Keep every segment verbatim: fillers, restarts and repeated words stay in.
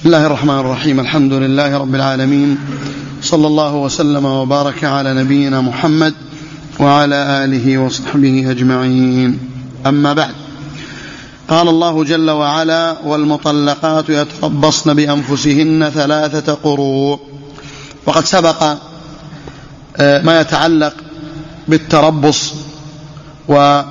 الله الرحمن الرحيم. الحمد لله رب العالمين، صلى الله وسلم وبارك على نبينا محمد وعلى آله وصحبه أجمعين. أما بعد، قال الله جل وعلا: والمطلقات يتربصن بأنفسهن ثلاثة قروء. وقد سبق ما يتعلق بالتربص، وأن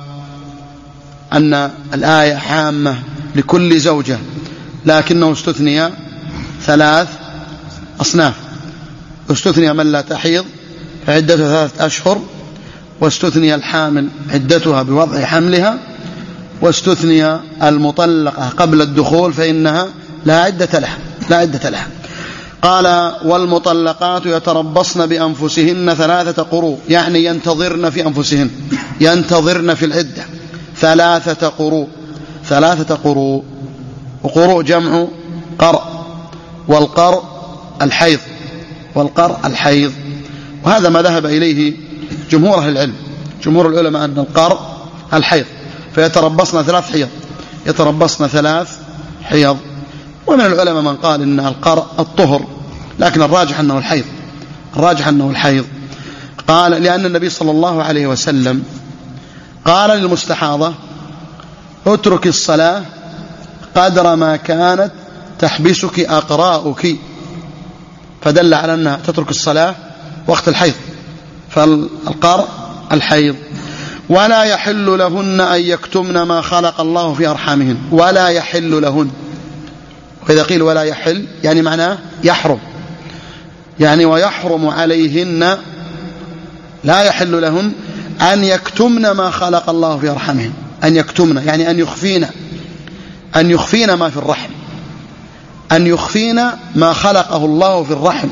الآية عامة لكل زوجة، لكنه استثني ثلاث أصناف. استثني من لا تحيض عدتها ثلاثة أشهر، واستثني الحامل عدتها بوضع حملها، واستثني المطلقة قبل الدخول فإنها لا عدة لها لا عدة لها قال: والمطلقات يتربصن بأنفسهن ثلاثة قروء، يعني ينتظرن في أنفسهن، ينتظرن في العدة ثلاثة قروء. ثلاثة قروء، وقروء جمع قرء، والقرء الحيض والقرء الحيض وهذا ما ذهب إليه جمهور أهل العلم. جمهور العلماء أن القرء الحيض، فيتربصن ثلاث حيض يتربصن ثلاث حيض ومن العلماء من قال إن القرء الطهر، لكن الراجح أنه الحيض الراجح أنه الحيض قال: لأن النبي صلى الله عليه وسلم قال للمستحاضة: اترك الصلاة قدر ما كانت تحبسك أقراؤك، فدل على أنها تترك الصلاة وقت الحيض، فالقرء الحيض. ولا يحل لهن أن يكتمن ما خلق الله في أرحامهن. ولا يحل لهن، وإذا قيل ولا يحل يعني معناه يحرم، يعني ويحرم عليهن، لا يحل لهن أن يكتمن ما خلق الله في أرحامهن. أن يكتمن يعني أن يخفين أن يخفين ما في الرحم، أن يخفين ما خلقه الله في الرحم،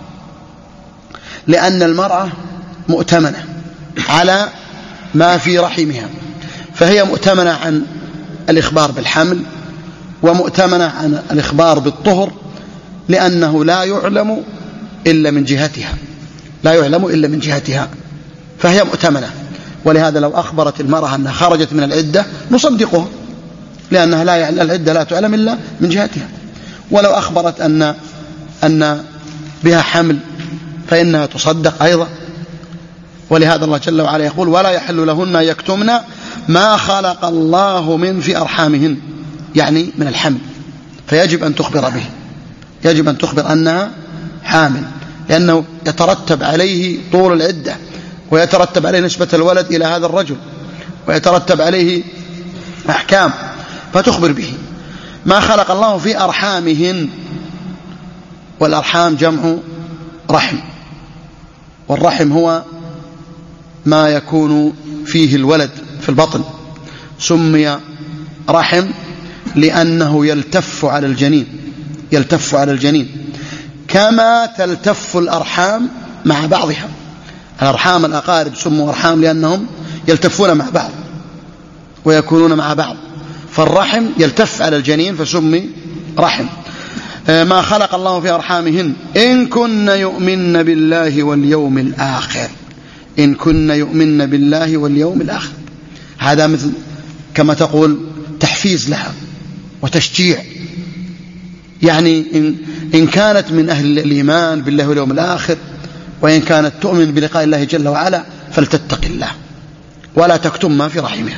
لأن المرأة مؤتمنة على ما في رحمها، فهي مؤتمنة عن الإخبار بالحمل، ومؤتمنة عن الإخبار بالطهر، لأنه لا يعلم إلا من جهتها لا يعلم إلا من جهتها فهي مؤتمنة. ولهذا لو أخبرت المرأة أنها خرجت من العدة نصدقها، لأنها لا يعلم العدة لا تعلم إلا من جهتها. ولو أخبرت أن أن بها حمل فإنها تصدق أيضا. ولهذا الله جل وعلا يقول: ولا يحل لهن يكتمن ما خلق الله من في أرحامهن، يعني من الحمل، فيجب أن تخبر به، يجب أن تخبر أنها حامل، لأنه يترتب عليه طول العدة، ويترتب عليه نسبة الولد إلى هذا الرجل، ويترتب عليه أحكام، فتخبر به. ما خلق الله في أرحامهن، والأرحام جمع رحم، والرحم هو ما يكون فيه الولد في البطن، سمي رحم لأنه يلتف على الجنين يلتف على الجنين كما تلتف الأرحام مع بعضها. الأرحام الأقارب سموا أرحام لأنهم يلتفون مع بعض ويكونون مع بعض، فالرحم يلتف على الجنين فسمي رحم. ما خلق الله في أرحامهن إن كن يؤمن بالله واليوم الآخر إن كن يؤمن بالله واليوم الآخر هذا مثل كما تقول تحفيز لها وتشجيع، يعني إن, إن كانت من أهل الإيمان بالله واليوم الآخر، وإن كانت تؤمن بلقاء الله جل وعلا، فلتتق الله ولا تكتم ما في رحمها.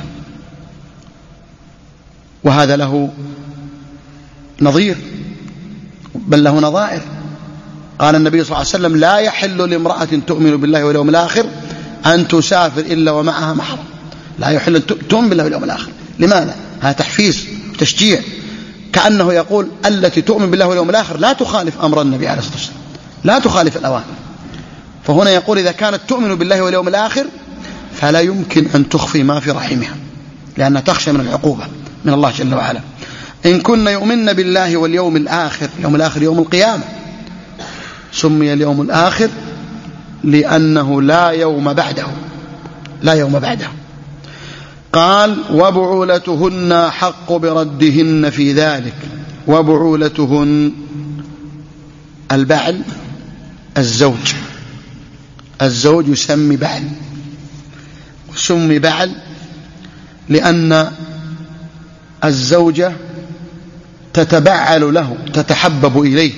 وهذا له نظير، بل له نظائر. قال النبي صلى الله عليه وسلم: لا يحل لامرأة تؤمن بالله واليوم الآخر أن تسافر إلا ومعها محرم. لا يحل تؤمن بالله واليوم الآخر. لماذا؟ هذا تحفيز وتشجيع، كأنه يقول التي تؤمن بالله واليوم الآخر لا تخالف أمر النبي عليه الصلاة والسلام، لا تخالف الأوامر. فهنا يقول إذا كانت تؤمن بالله واليوم الآخر فلا يمكن أن تخفي ما في رحمها، لأنها تخشى من العقوبة من الله جل وعلا. إن كن يؤمن بالله واليوم الآخر، اليوم الآخر يوم القيامة، سمي اليوم الآخر لأنه لا يوم بعده لا يوم بعده قال: وبعولتهن حق بردهن في ذلك. وبعولتهن البعل الزوج الزوج يسمي بعل، وسمي بعل لأن الزوجة تتبعل له، تتحبب إليه.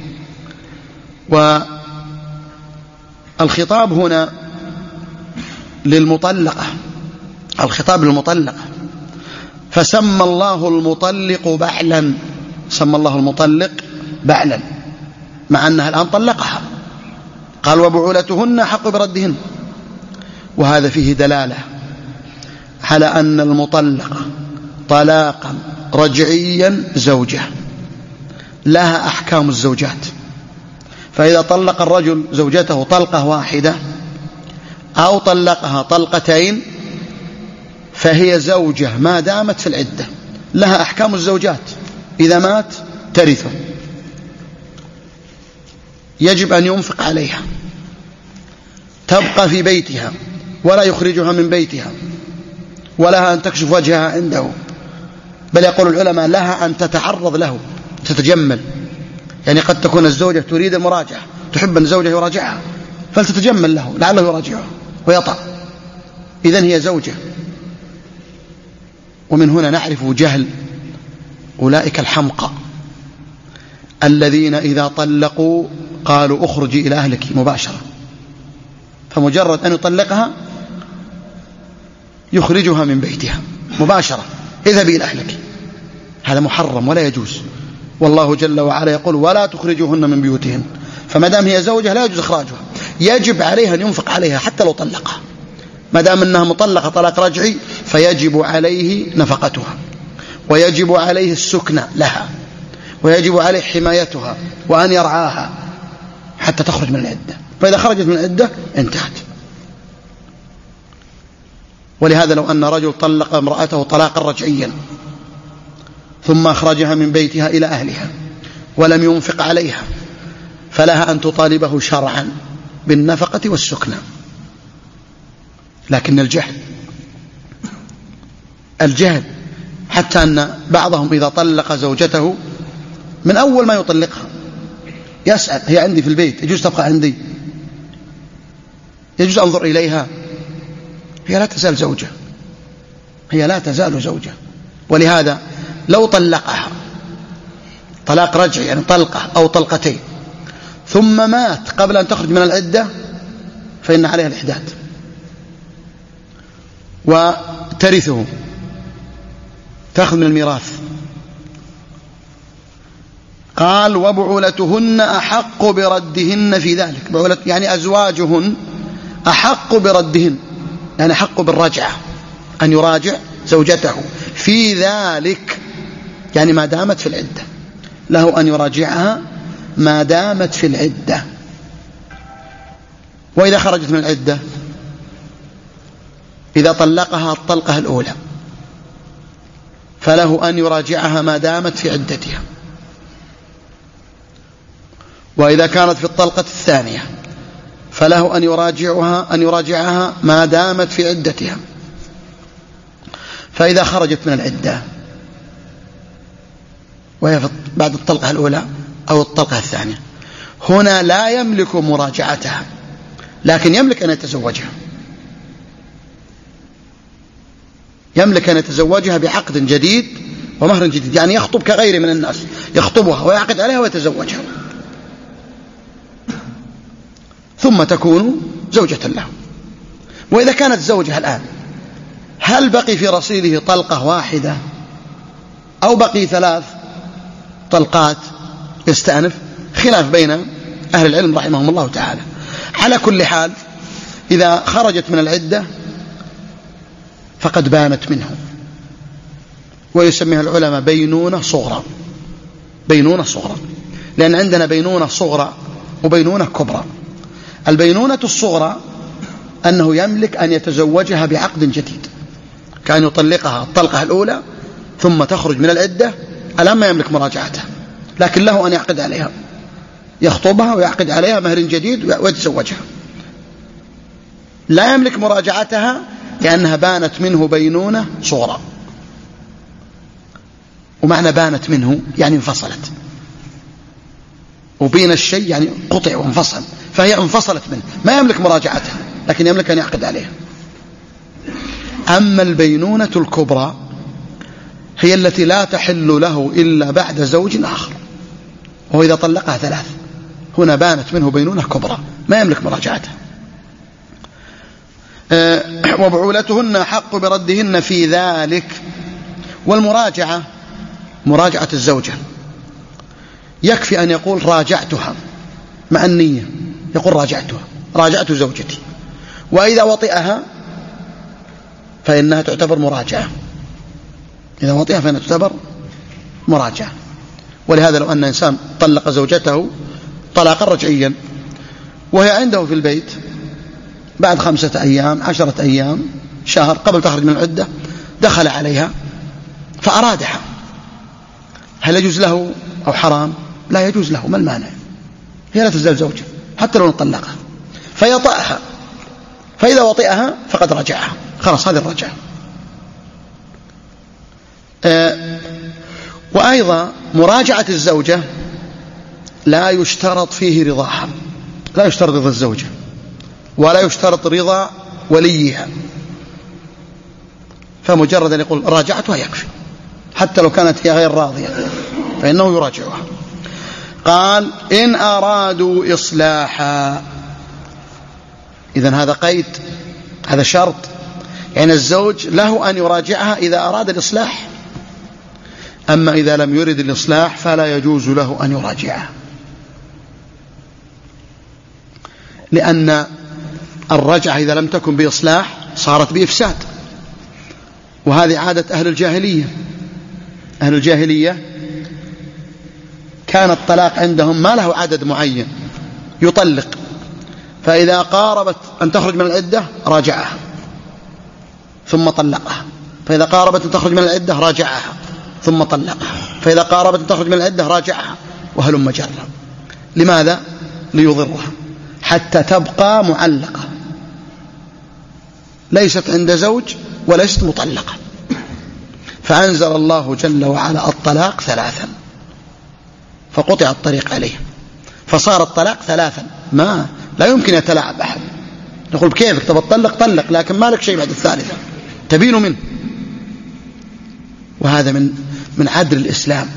والخطاب هنا للمطلقة، الخطاب للمطلقة، فسمى الله المطلق بعلا، سمى الله المطلق بعلا مع أنها الآن طلقها، قال وبعولتهن حق بردهن. وهذا فيه دلالة على أن المطلق طلاقا رجعيا زوجة لها أحكام الزوجات. فإذا طلق الرجل زوجته طلقة واحدة أو طلقها طلقتين فهي زوجة ما دامت في العدة، لها أحكام الزوجات، إذا مات ترثه، يجب أن ينفق عليها، تبقى في بيتها ولا يخرجها من بيتها، ولها أن تكشف وجهها عنده، بل يقول العلماء لها أن تتعرض له، تتجمل. يعني قد تكون الزوجة تريد المراجعة، تحب أن زوجها يراجعها، فلتتجمل له لعله يراجعها ويطع، إذن هي زوجة. ومن هنا نعرف جهل أولئك الحمقى الذين إذا طلقوا قالوا اخرجي إلى أهلك مباشرة، فمجرد أن يطلقها يخرجها من بيتها مباشرة، اذهبي إلى أهلك. هذا محرم ولا يجوز، والله جل وعلا يقول ولا تخرجوهن من بيوتهن. فما دام هي زوجة لا يجوز إخراجها، يجب عليها أن ينفق عليها حتى لو طلقها، ما دام أنها مطلقة طلاق رجعي فيجب عليه نفقتها، ويجب عليه السكن لها، ويجب عليه حمايتها وأن يرعاها حتى تخرج من العدة. فإذا خرجت من العدة انتهت. ولهذا لو أن رجل طلق امرأته طلاقا رجعيا ثم أخرجها من بيتها إلى أهلها ولم ينفق عليها فلها أن تطالبه شرعا بالنفقة والسكنى. لكن الجهل الجهل حتى أن بعضهم إذا طلق زوجته من أول ما يطلقها يسأل هي عندي في البيت، يجوز تبقى عندي، يجوز أنظر إليها؟ هي لا تزال زوجة، هي لا تزال زوجة. ولهذا لو طلقها طلاق رجعي يعني طلقة أو طلقتين ثم مات قبل أن تخرج من العدة فإن عليها الإحداد وترثه، تأخذ من الميراث. قال وبعولتهن أحق بردهن في ذلك، بعولة يعني أزواجهن أحق بردهن، يعني أحق بالرجعة، أن يراجع زوجته في ذلك، يعني ما دامت في العدة له أن يراجعها ما دامت في العدة. وإذا خرجت من العدة، إذا طلقها الطلقة الأولى فله أن يراجعها ما دامت في عدتها، وإذا كانت في الطلقة الثانية فله أن يراجعها أن يراجعها ما دامت في عدتها. فإذا خرجت من العدة وهي بعد الطلقة الأولى أو الطلقة الثانية، هنا لا يملك مراجعتها، لكن يملك أن يتزوجها، يملك أن يتزوجها بعقد جديد ومهر جديد، يعني يخطب كغيره من الناس، يخطبها ويعقد عليها ويتزوجها، ثم تكون زوجة له. وإذا كانت زوجها الآن، هل بقي في رصيده طلقة واحدة أو بقي ثلاث طلقات يستأنف؟ خلاف بين أهل العلم رحمهم الله تعالى. على كل حال إذا خرجت من العدة فقد بانت منه، ويسميها العلماء بينونة صغرى، بينونة صغرى، لأن عندنا بينونة صغرى وبينونة كبرى. البينونة الصغرى أنه يملك أن يتزوجها بعقد جديد، كان يطلقها الطلقة الأولى ثم تخرج من العدة، الآن ما يملك مراجعتها، لكن له أن يعقد عليها، يخطبها ويعقد عليها مهر جديد ويتزوجها. لا يملك مراجعتها لأنها بانت منه بينونة صغرى. ومعنى بانت منه يعني انفصلت، وبين الشيء يعني قطع وانفصل، فهي انفصلت منه، ما يملك مراجعتها لكن يملك أن يعقد عليها. أما البينونة الكبرى هي التي لا تحل له إلا بعد زوج آخر، وهو إذا طلقها ثلاث. هنا بانت منه بينونة كبرى ما يملك مراجعتها. أه وبعولتهن حق بردهن في ذلك. والمراجعة مراجعة الزوجة يكفي أن يقول راجعتها مع النية، يقول راجعتها راجعت زوجتي، وإذا وطئها فإنها تعتبر مراجعة، إذا وطئها فإنها تعتبر مراجعة. ولهذا لو أن إنسان طلق زوجته طلاقا رجعيا وهي عنده في البيت بعد خمسة أيام عشرة أيام شهر قبل تخرج من العدة دخل عليها فأرادها، هل يجوز له أو حرام؟ لا يجوز له، ما المانع؟ هي لا تزال زوجة حتى لو نطلقها، فيطأها، فإذا وطئها فقد رجعها، خلاص هذه الرجعة. أه وأيضا مراجعة الزوجة لا يشترط فيه رضاها، لا يشترط رضا الزوجة ولا يشترط رضا وليها، فمجرد أن يقول راجعتها يكفي حتى لو كانت هي غير راضية فإنه يراجعها. قال إن أرادوا إصلاحا، إذن هذا قيد، هذا شرط، يعني الزوج له أن يراجعها إذا أراد الإصلاح، أما إذا لم يرد الإصلاح فلا يجوز له أن يراجعها، لأن الرجعة إذا لم تكن بإصلاح صارت بإفساد، وهذه عادة أهل الجاهلية. أهل الجاهلية كان الطلاق عندهم ما له عدد معين، يطلق، فإذا قاربت أن تخرج من العدة راجعها ثم طلقها، فإذا قاربت أن تخرج من العدة راجعها ثم طلقها، فإذا قاربت أن تخرج من العدة راجعها، وهلم جرا. لماذا؟ ليضرها حتى تبقى معلقة ليست عند زوج وليست مطلقة. فأنزل الله جل وعلا الطلاق ثلاثا فقطع الطريق عليه، فصار الطلاق ثلاثا، ما لا يمكن يتلاعب أحد. نقول بكيفك تبى تطلق طلق، لكن ما لك شيء بعد الثالثة تبين منه. وهذا من من عدل الإسلام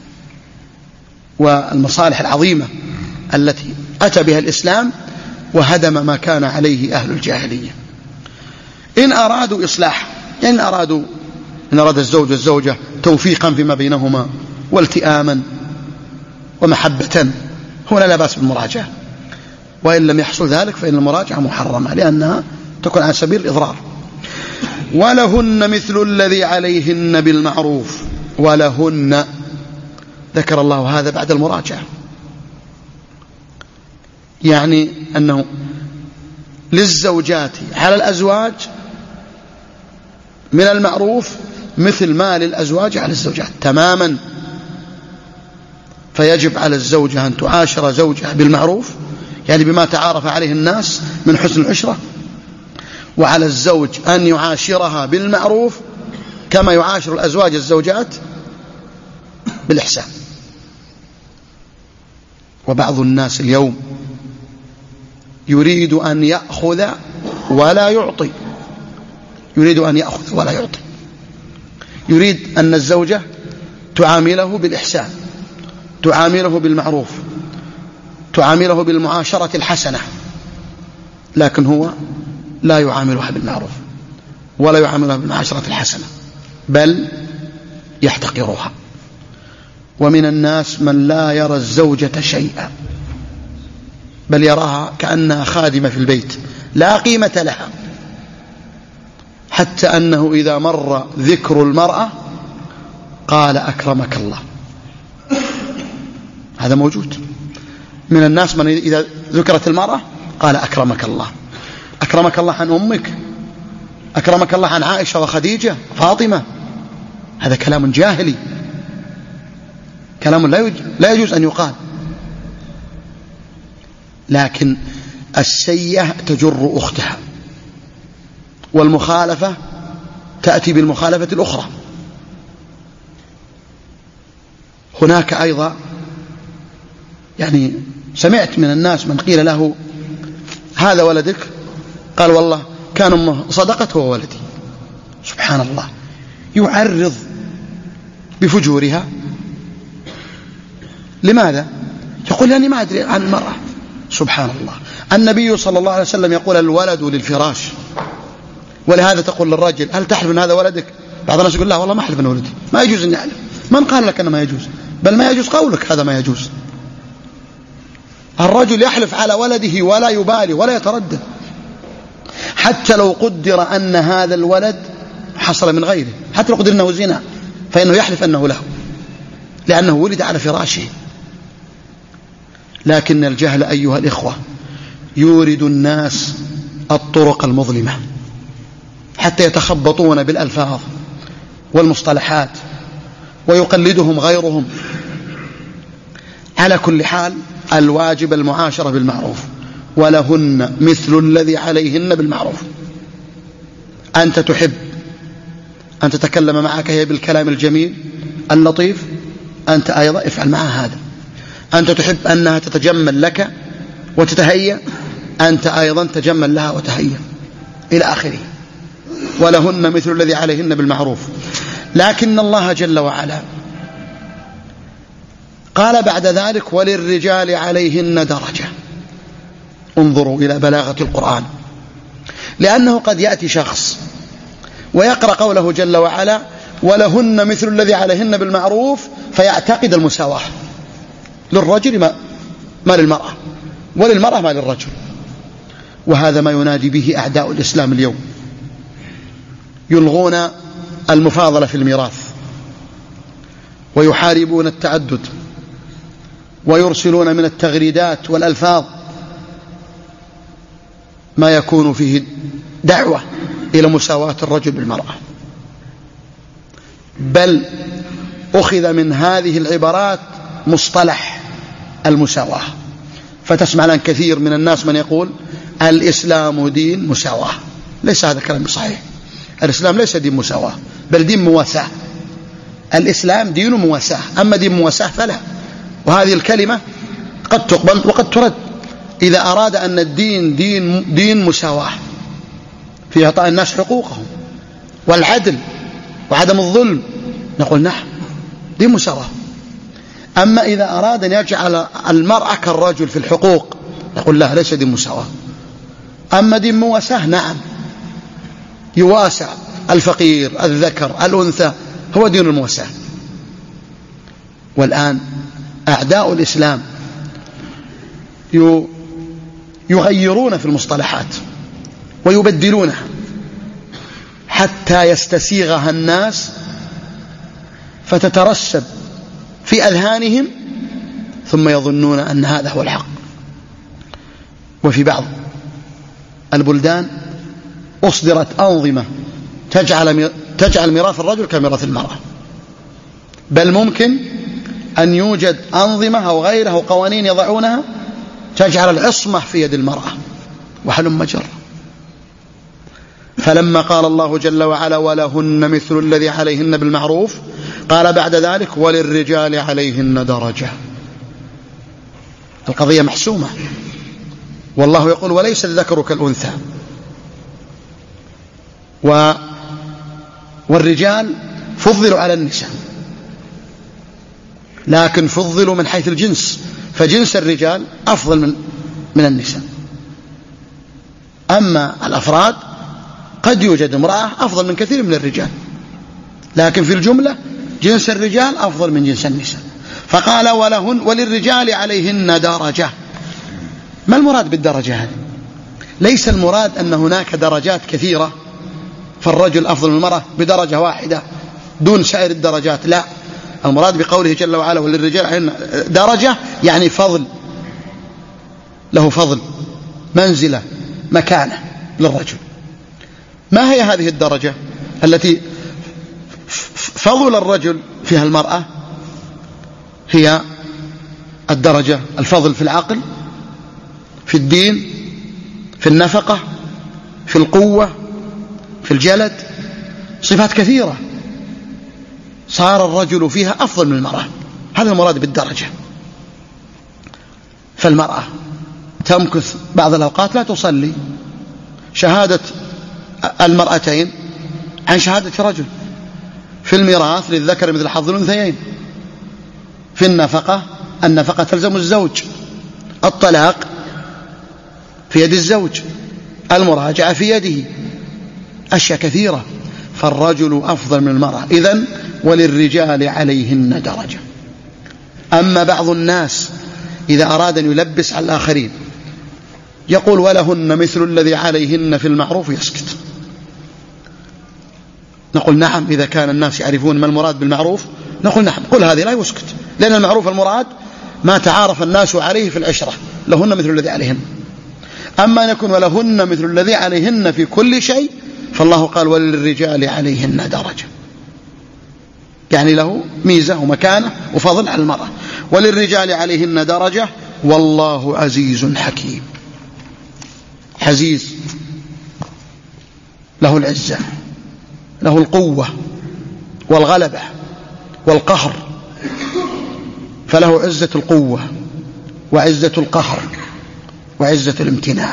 والمصالح العظيمة التي أتى بها الإسلام وهدم ما كان عليه أهل الجاهلية. إن أرادوا إصلاح، يعني إن أرادوا إن أراد الزوج والزوجة توفيقا فيما بينهما والتئاما ومحبة، هنا لا بأس بالمراجعة. وإن لم يحصل ذلك فإن المراجعة محرمة لأنها تكون على سبيل الإضرار. ولهن مثل الذي عليهن بالمعروف. ولهن ذكر الله هذا بعد المراجعة، يعني أنه للزوجات على الأزواج من المعروف مثل ما للأزواج على الزوجات تماما. فيجب على الزوجة أن تعاشر زوجها بالمعروف، يعني بما تعارف عليه الناس من حسن العشرة، وعلى الزوج أن يعاشرها بالمعروف كما يعاشر الأزواج الزوجات بالإحسان. وبعض الناس اليوم يريد أن يأخذ ولا يعطي، يريد أن يأخذ ولا يعطي، يريد أن الزوجة تعامله بالإحسان، تعامله بالمعروف، تعامله بالمعاشرة الحسنة، لكن هو لا يعاملها بالمعروف ولا يعاملها بالمعاشرة الحسنة، بل يحتقرها. ومن الناس من لا يرى الزوجة شيئا، بل يراها كأنها خادمة في البيت لا قيمة لها، حتى أنه إذا مر ذكر المرأة قال أكرمك الله. هذا موجود من الناس، من إذا ذكرت المرأة قال أكرمك الله. أكرمك الله عن أمك، أكرمك الله عن عائشة وخديجة وفاطمة. هذا كلام جاهلي، كلام لا يجوز أن يقال. لكن السيئة تجر أختها، والمخالفة تأتي بالمخالفة الأخرى. هناك أيضا يعني سمعت من الناس من قيل له هذا ولدك، قال والله كان أمه صدقت هو ولدي. سبحان الله، يعرض بفجورها. لماذا؟ يقول لأني ما أدري عن المرأة. سبحان الله، النبي صلى الله عليه وسلم يقول الولد للفراش، ولهذا تقول للرجل هل تحلف أن هذا ولدك؟ بعض الناس يقول لا والله ما أحلف أن ولدي، ما يجوز أن يحلف. من قال لك أنه ما يجوز؟ بل ما يجوز قولك هذا ما يجوز. الرجل يحلف على ولده ولا يبالي ولا يتردد، حتى لو قدر أن هذا الولد حصل من غيره، حتى لو قدر أنه زنا، فإنه يحلف أنه له، لأنه ولد على فراشه. لكن الجهل أيها الإخوة يورد الناس الطرق المظلمة حتى يتخبطون بالألفاظ والمصطلحات ويقلدهم غيرهم. على كل حال الواجب المعاشرة بالمعروف، ولهن مثل الذي عليهن بالمعروف. أنت تحب أن تتكلم معك هي بالكلام الجميل اللطيف، أنت أيضا افعل معها هذا. أنت تحب أنها تتجمل لك وتتهيأ، أنت أيضا تجمل لها وتهيأ، إلى آخره. ولهن مثل الذي عليهن بالمعروف. لكن الله جل وعلا قال بعد ذلك وللرجال عليهن درجة. انظروا إلى بلاغة القرآن، لأنه قد يأتي شخص ويقرأ قوله جل وعلا ولهن مثل الذي عليهن بالمعروف فيعتقد المساواة، للرجل ما, ما للمرأة، وللمرأة ما للرجل. وهذا ما ينادي به أعداء الإسلام اليوم، يلغون المفاضلة في الميراث، ويحاربون التعدد، ويرسلون من التغريدات والألفاظ ما يكون فيه دعوة إلى مساواة الرجل بالمرأة. بل أخذ من هذه العبارات مصطلح المساواة، فتسمع الآن كثير من الناس من يقول الإسلام دين مساواة. ليس هذا كلام صحيح. الإسلام ليس دين مساواة، بل دين مواساة. الإسلام دين مواساة، أما دين مواساة فلا. وهذه الكلمة قد تقبل وقد ترد. إذا أراد أن الدين دين, دين مساواة في إعطاء الناس حقوقهم والعدل وعدم الظلم، نقول نعم دين مساواة. أما إذا أراد أن يجعل المرأة كالرجل في الحقوق، نقول لا، ليس دين مساواة. أما دين مواساة نعم، يواسع الفقير الذكر الأنثى، هو دين المواساة. والآن أعداء الإسلام يغيرون في المصطلحات ويبدلونها حتى يستسيغها الناس فتترسب في أذهانهم، ثم يظنون أن هذا هو الحق. وفي بعض البلدان أصدرت أنظمة تجعل تجعل ميراث الرجل كميراث المرأة، بل ممكن أن يوجد أنظمة أو غيرها أو قوانين يضعونها تجعل العصمة في يد المرأة، وحلم جر. فلما قال الله جل وعلا ولهن مثل الذي عليهن بالمعروف، قال بعد ذلك وللرجال عليهن درجة. القضية محسومة، والله يقول وليس الذكر كالأنثى. و والرجال فضلوا على النساء، لكن فضلوا من حيث الجنس، فجنس الرجال أفضل من, من النساء. أما الأفراد قد يوجد امرأة أفضل من كثير من الرجال، لكن في الجملة جنس الرجال أفضل من جنس النساء. فقال ولهن وللرجال عليهن درجة. ما المراد بالدرجة هذه؟ ليس المراد أن هناك درجات كثيرة فالرجل أفضل من المرأة بدرجة واحدة دون سائر الدرجات، لا. المراد بقوله جل وعلا وللرجال عليهن درجة يعني فضل، له فضل، منزلة، مكانة للرجل. ما هي هذه الدرجة التي فضل الرجل فيها المرأة؟ هي الدرجة الفضل في العقل، في الدين، في النفقة، في القوة، في الجلد، صفات كثيرة صار الرجل فيها أفضل من المرأة. هذا المراد بالدرجة. فالمرأة تمكث بعض الأوقات لا تصلي، شهادة المرأتين عن شهادة رجل، في الميراث للذكر مثل حظ الأنثيين. في النفقة النفقة تلزم الزوج. الطلاق في يد الزوج. المراجعة في يده. أشياء كثيرة. فالرجل أفضل من المرأة. إذن وللرجال عليهن درجة. أما بعض الناس إذا أراد أن يلبس على الآخرين يقول ولهن مثل الذي عليهن في المعروف يسكت. نقول نعم، إذا كان الناس يعرفون ما المراد بالمعروف نقول نعم، قل هذه لا يسكت، لأن المعروف المراد ما تعارف الناس عليه في العشرة، لهن مثل الذي عليهن. أما أن يكون ولهن مثل الذي عليهن في كل شيء فالله قال وللرجال عليهن درجة، يعني له ميزة ومكانة وفضل على المرأة. وللرجال عليهن درجة والله عزيز حكيم. عزيز له العزة، له القوة والغلبة والقهر، فله عزة القوة وعزة القهر وعزة الامتناع.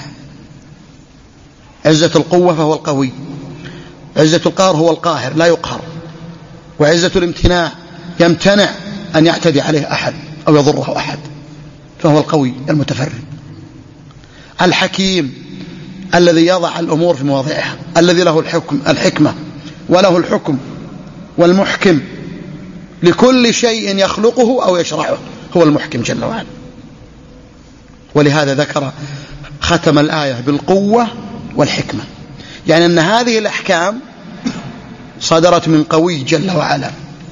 عزة القوة فهو القوي، عزة القهر هو القاهر لا يقهر، وعزة الامتناع يمتنع أن يعتدي عليه أحد أو يضره أحد، فهو القوي المتفرد. الحكيم الذي يضع الأمور في مواضعها، الذي له الحكم الحكمة وله الحكم والمحكم لكل شيء يخلقه أو يشرعه، هو المحكم جل وعلا. ولهذا ذكر ختم الآية بالقوة والحكمة، يعني أن هذه الأحكام صدرت من قوي جل وعلا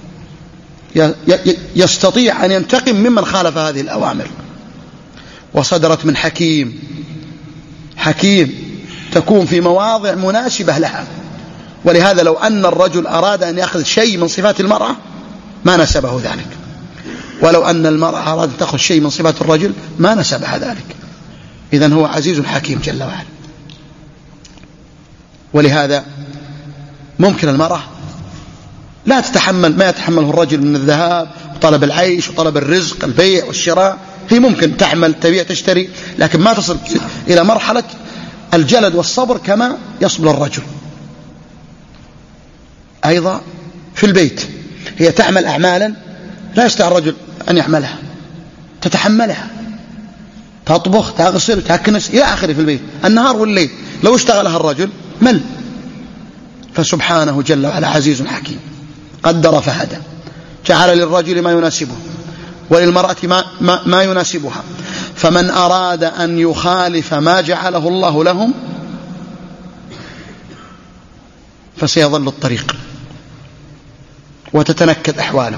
يستطيع أن ينتقم ممن خالف هذه الأوامر، وصدرت من حكيم حكيم تكون في مواضع مناسبة لها. ولهذا لو أن الرجل أراد أن يأخذ شيء من صفات المرأة ما نسبه ذلك، ولو أن المرأة أراد أن تأخذ شيء من صفات الرجل ما نسبها ذلك. إذن هو عزيز حكيم جل وعلا. ولهذا ممكن المرأة لا تتحمل ما يتحمله الرجل من الذهاب وطلب العيش وطلب الرزق البيع والشراء، هي ممكن تعمل تبيع تشتري، لكن ما تصل إلى مرحلة الجلد والصبر كما يصبر الرجل. أيضا في البيت هي تعمل أعمالا لا يستطيع الرجل أن يعملها، تتحملها، تطبخ تغسل تكنس إلى آخره في البيت النهار والليل، لو اشتغلها الرجل مل. فسبحانه جل وعلا عزيز حكيم، قدر فهدى، جعل للرجل ما يناسبه وللمرأة ما, ما, ما يناسبها. فمن أراد أن يخالف ما جعله الله لهم فسيظل الطريق وتتنكد أحواله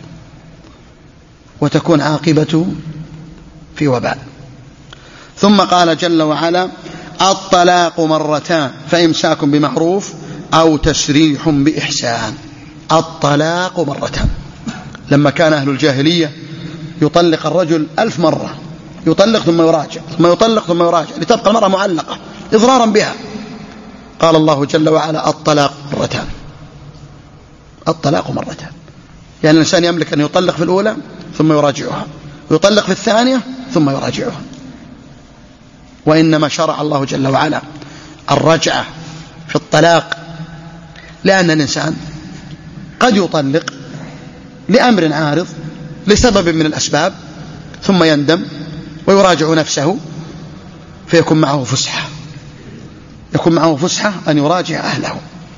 وتكون عاقبته في وبال. ثم قال جل وعلا الطلاق مرتان فإمساك بمعروف أو تسريح بإحسان. الطلاق مرتان، لما كان أهل الجاهلية يطلق الرجل ألف مرة، يطلق ثم يراجع ثم يطلق ثم يراجع لتبقى المرأة معلقة إضرارا بها، قال الله جل وعلا الطلاق مرتان. الطلاق مرتان يعني الإنسان يملك أن يطلق في الأولى ثم يراجعها، ويطلق في الثانية ثم يراجعها. وإنما شرع الله جل وعلا الرجعة في الطلاق لأن الإنسان قد يطلق لأمر عارض لسبب من الأسباب ثم يندم ويراجع نفسه فيكون معه فسحة، يكون معه فسحة أن يراجع أهله.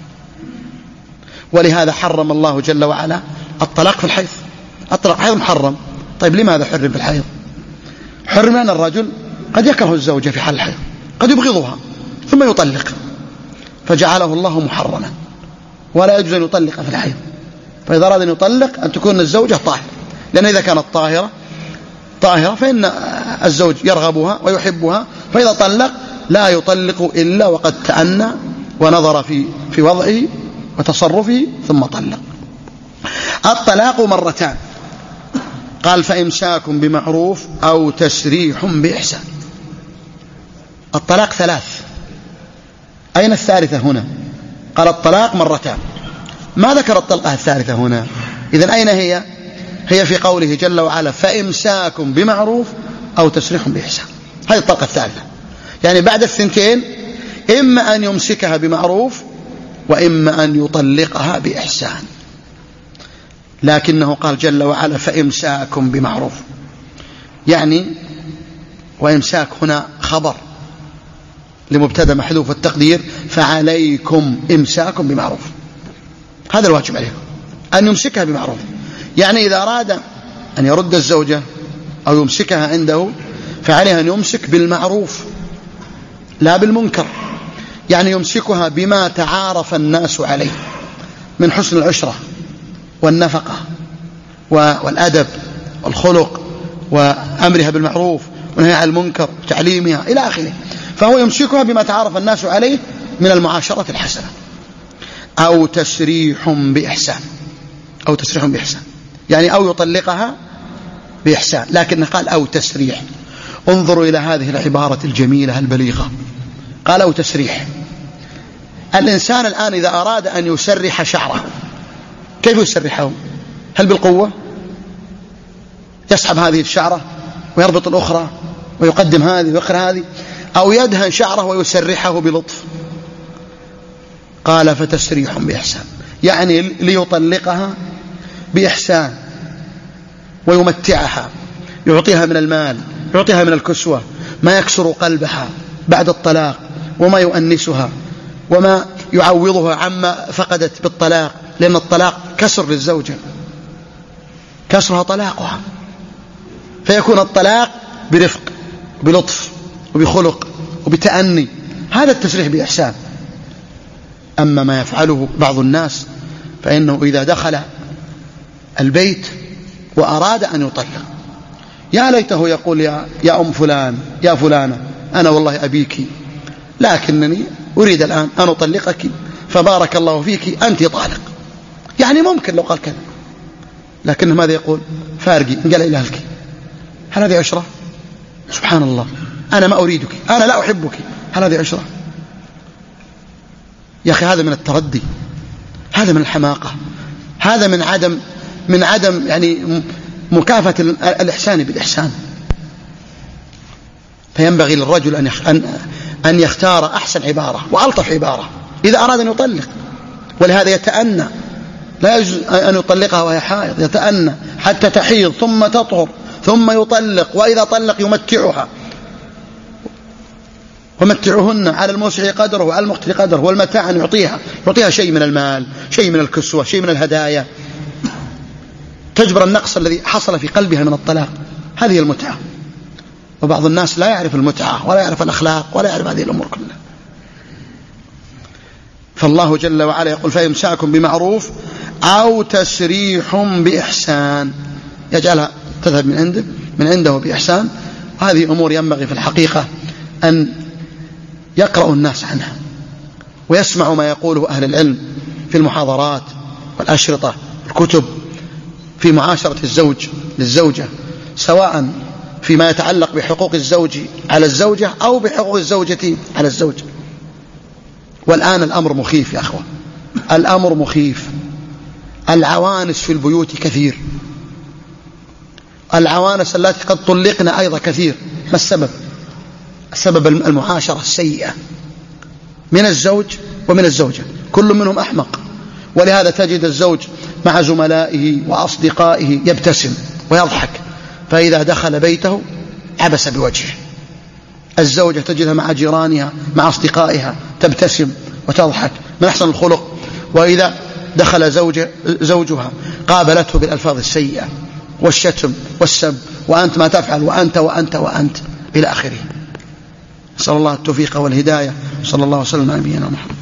ولهذا حرم الله جل وعلا الطلاق في الحيض. الطلاق حيض محرم. طيب لماذا حرم في الحيض؟ حرم أن الرجل قد يكره الزوجة في حال الحيض، قد يبغضها ثم يطلق، فجعله الله محرما ولا يجوز أن يطلق في الحيض. فإذا أراد أن يطلق أن تكون الزوجة طاهرة، لأن إذا كانت طاهرة طاهرة فإن الزوج يرغبها ويحبها، فإذا طلق لا يطلق إلا وقد تأنى ونظر في في وضعه وتصرفه ثم طلق. الطلاق مرتان، قال فإمساك بمعروف أو تسريح بإحسان. الطلاق ثلاث، أين الثالثة هنا؟ قال الطلاق مرتان، ما ذكر الطلقة الثالثة هنا. إذن أين هي؟ هي في قوله جل وعلا فإمساك بمعروف أو تسريح بإحسان. هذه الطلقة الثالثة، يعني بعد الثنتين إما أن يمسكها بمعروف وإما أن يطلقها بإحسان. لكنه قال جل وعلا فإمساكم بمعروف، يعني وإمساك هنا خبر لمبتدا محذوف التقدير فعليكم إمساكم بمعروف، هذا الواجب عليكم أن يمسكها بمعروف. يعني إذا أراد أن يرد الزوجة أو يمسكها عنده فعليه أن يمسك بالمعروف لا بالمنكر، يعني يمسكها بما تعارف الناس عليه من حسن العشرة والنفقة والأدب والخلق وأمرها بالمعروف ونهي عن المنكر وتعليمها إلى آخره. فهو يمسكها بما تعارف الناس عليه من المعاشرة الحسنة. أو تسريح بإحسان، أو تسريح بإحسان يعني أو يطلقها بإحسان، لكن قال أو تسريح. انظروا إلى هذه العبارة الجميلة البليغة، قال أو تسريح. الإنسان الآن إذا أراد أن يسرح شعره كيف يسرحه؟ هل بالقوة؟ يسحب هذه الشعرة ويربط الأخرى ويقدم هذه ويقر هذه، أو يدهن شعره ويسرحه بلطف؟ قال فتسريح بإحسان، يعني ليطلقها بإحسان ويمتعها، يعطيها من المال، يعطيها من الكسوة ما يكسر قلبها بعد الطلاق، وما يؤنسها وما يعوضها عما فقدت بالطلاق، لأن الطلاق كسر للزوجة، كسرها طلاقها، فيكون الطلاق برفق بلطف وبخلق وبتأني، هذا التسريح بإحسان. أما ما يفعله بعض الناس فإنه إذا دخل البيت وأراد أن يطلق يا ليته يقول يا, يا أم فلان يا فلانة أنا والله أبيك، لكنني أريد الآن أن أطلقك فبارك الله فيك أنت طالق. يعني ممكن لو قال كذا، لكن ماذا يقول؟ فارقي قال إلى أهلك. هل هذه عشرة؟ سبحان الله، أنا ما أريدك، أنا لا أحبك، هل هذه عشرة؟ يا أخي هذا من التردي، هذا من الحماقة، هذا من عدم من عدم يعني مكافأة الإحسان بالإحسان. فينبغي للرجل أن أن يختار أحسن عبارة وألطف عبارة إذا أراد أن يطلق، ولهذا يتأنى، لا يجوز أن يطلقها وهي حائض، يتأنى حتى تحيض ثم تطهر ثم يطلق، وإذا طلق يمتعها، ومتعهن على الموسع قدره وعلى المقتر قدره، والمتاع أن يعطيها يعطيها شيء من المال، شيء من الكسوة، شيء من الهدايا، تجبر النقص الذي حصل في قلبها من الطلاق. هذه المتعة. وبعض الناس لا يعرف المتعة ولا يعرف الأخلاق ولا يعرف هذه الأمور كلها. فالله جل وعلا يقول فإمساكم بمعروف أو تسريح بإحسان، يجعلها تذهب من عنده من عنده بإحسان. هذه أمور ينبغي في الحقيقة أن يقرأ الناس عنها ويسمعوا ما يقوله أهل العلم في المحاضرات والأشرطة والكتب في معاشرة الزوج للزوجة، سواء فيما يتعلق بحقوق الزوج على الزوجة أو بحقوق الزوجة على الزوج. والآن الأمر مخيف يا أخوة، الأمر مخيف. العوانس في البيوت كثير، العوانس التي قد طلقنا أيضا كثير. ما السبب؟ السبب المعاشرة السيئة من الزوج ومن الزوجة، كل منهم أحمق. ولهذا تجد الزوج مع زملائه وأصدقائه يبتسم ويضحك، فإذا دخل بيته عبس بوجهه. الزوجة تجدها مع جيرانها مع أصدقائها تبتسم وتضحك من أحسن الخلق، وإذا دخل زوج زوجها قابلته بالألفاظ السيئة والشتم والسب، وأنت ما تفعل، وأنت وأنت وأنت إلى آخره. نسأل الله التوفيق والهداية، صلى الله وسلم على نبينا محمد.